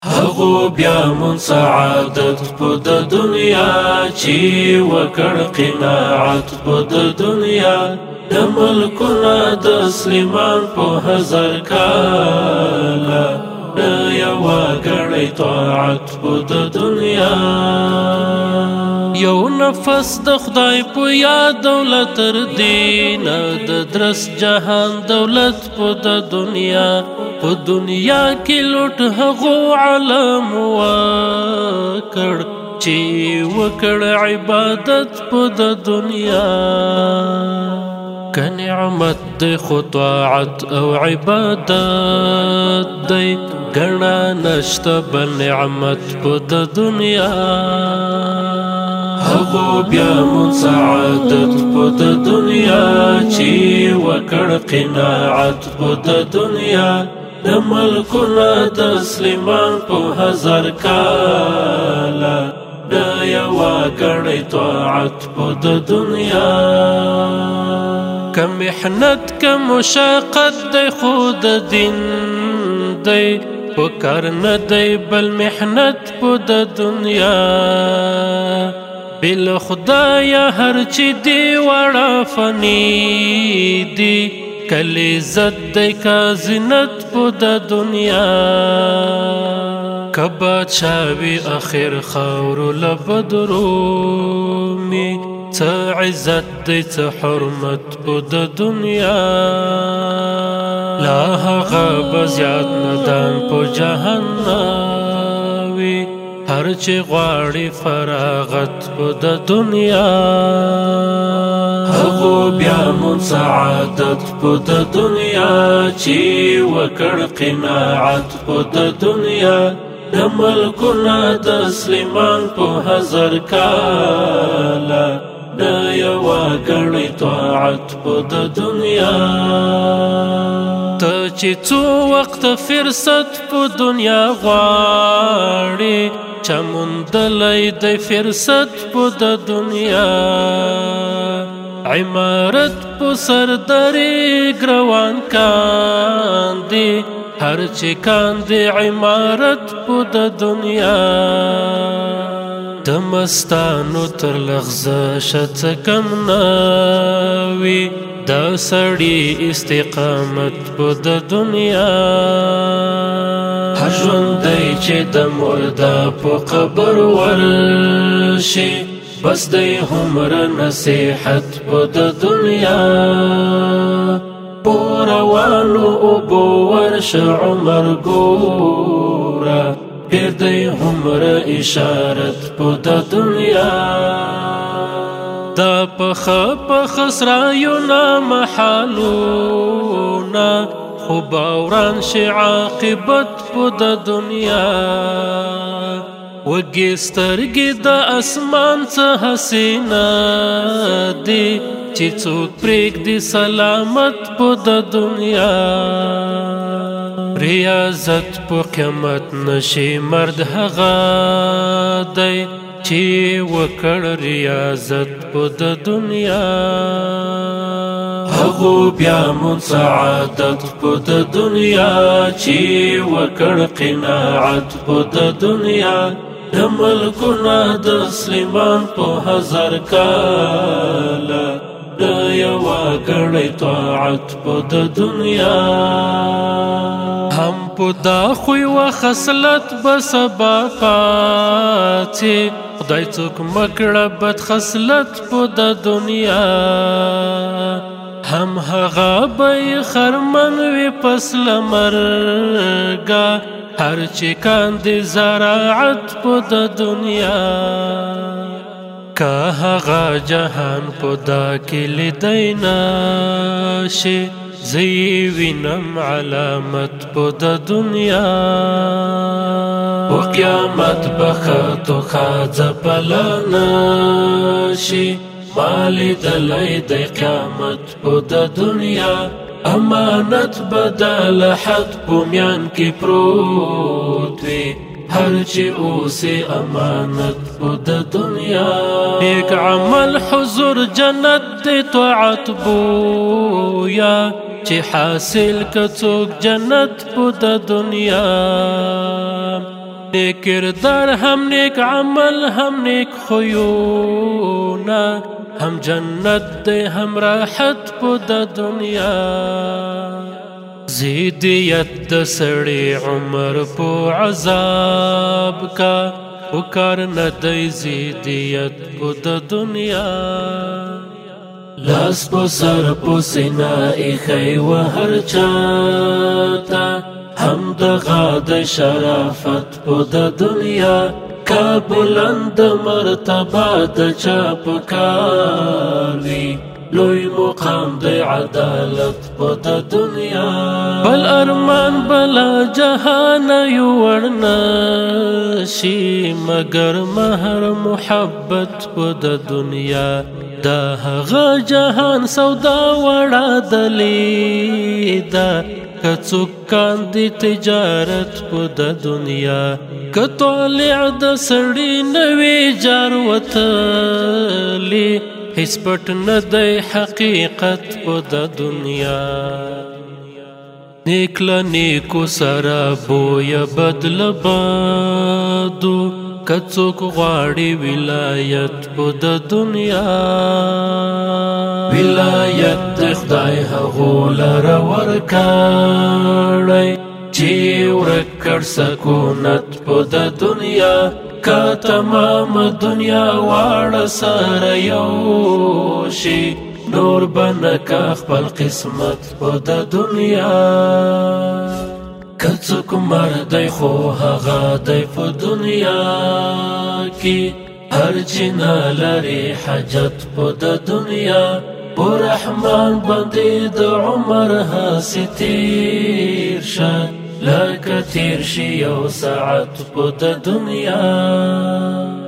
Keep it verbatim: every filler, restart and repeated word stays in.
هغو بیا من سعادت په د دنیا چې وکړ قناعت په د دنیا د ملکونه د سلیمان په هزار کاله د یوه ګړۍ طاعت په د دنیا یو نفس د خدای په یاد دولت تر دینه د درس جهان دولت په د دنیا په دنیا کې لوټ هغو علم وکړ چې وکړ عبادت په د دنیا که نعمت دی خو طاعت او عبادت دی ګڼه نشته بل نعمت په د دنیا هغو بیا من سعادت په د دنیا چې وکړ قناعت په د دنیا د ملکونه د سلیمان په هزار کاله د یوه ګړۍ طاعت په د دنیا که محنت که مشقت دی خو د دین دی په کار نه دی بل محنت په د دنیا بل خدایا هر چې دی وړه فنی دی کلی زد دی که زینت په د دنیا که بادشاوي اخر خاورو لبدرومي څه عزت دی څه حرمت په د دنیا لا هغه به زیات ندان په جهنم وي هر چې غواړي فراغت په د دنیا هغو بیا من سعادت په د دنیا چې وکړ قناعت په د دنیا د ملکونه د سلیمان په هزار کاله د یوه ګړۍ طاعت په د دنیا ته چې څو وخت فرصت په دنیا غواړې چا موندلی دی فرصت په د دنیا عمارت په سر درې ګروان کاندي هر چې کاندي عمارت په د دنیا د مستانو تر لغزشه څه کم نه وي دا سړي استقامت په د دنیا هر ژوندی چې د مرده په قبر ورشي بس دی هومره نصیحت په د دنیا په روانو اوبو ورشه عمر ګوره پیر دی هومره اشارت په د دنیا دا پخه پخه سرایونه محالونه خو باوران شي عاقبت په د دنیا وږې سترګې د اسمان څه حسینه دي چې څوک پرېږدي سلامت په د دنیا ریاضت په قیامت نشي مرد هغه دی چې وکړ ریاضت په د دنیا هغو بیا من سعادت په د دنیا چې وکړ قناعت په د دنیا د ملکونه د سلیمان په هزار کاله د یوه ګړۍ طاعت په د دنیا هم په دا خوی و خصلت به سبا پاتې خدای څوک مکړه بد خصلت په د دنیا هم هغه به خرمن وي پس له مرګه هر چې کاندي زراعت په د دنیا که هغه جهان په دا کې لیدی نشي زه یې وینم علامت په د دنیا په قیامت به ښه ځپله نشي ما لیدلی دی قیامت په د دنیا امانت به د لحد په میان کې پروت وي هر چې اوسې امانت په د دنیا نیک عمل حضور جنت دی طاعت بویا چې حاصل که څوک جنت په د دنیا نیک کردار هم نیک عمل هم نیک خویونه هم جنت دی هم راحت په د دنیا زیدیت د سړي عمر په عذاب کا وکار نه دی زیدیت په د دنیا لاس په سر په سینه ایښی و هر چاته هم دغه د شرافت په د دنیا کا بلند مرتبه د چا په کار وي لوی مقام د عدالت په د دنیا بل ارمان بلا جهان یو ورنه شي مگر مهر محبت په د دنیا دا هغه جهان سودا وړه دلی دا که څوک کاندي تجارت په د دنیا که طالع د سړي نوی جار وتلی هیڅ پټ نه دی حقیقت په د دنیا نیک له نیکو سره بویه بدل بادو که څوک غواړي ولایت په د دنیا ولایت د خدای هغو لره ورکړی چې ورک کړ سکونت په د دنیا که تمام دنیا واړه سره یو شي نور به نه که خپل قسمت په د دنیا که څوک مر دی خو هغه دی په دنیا کې هر چې نه لري حاجت په د دنیا په رحمان باندې د عمر هسې تیر شه لکه تیر شي یو ساعت په د دنیا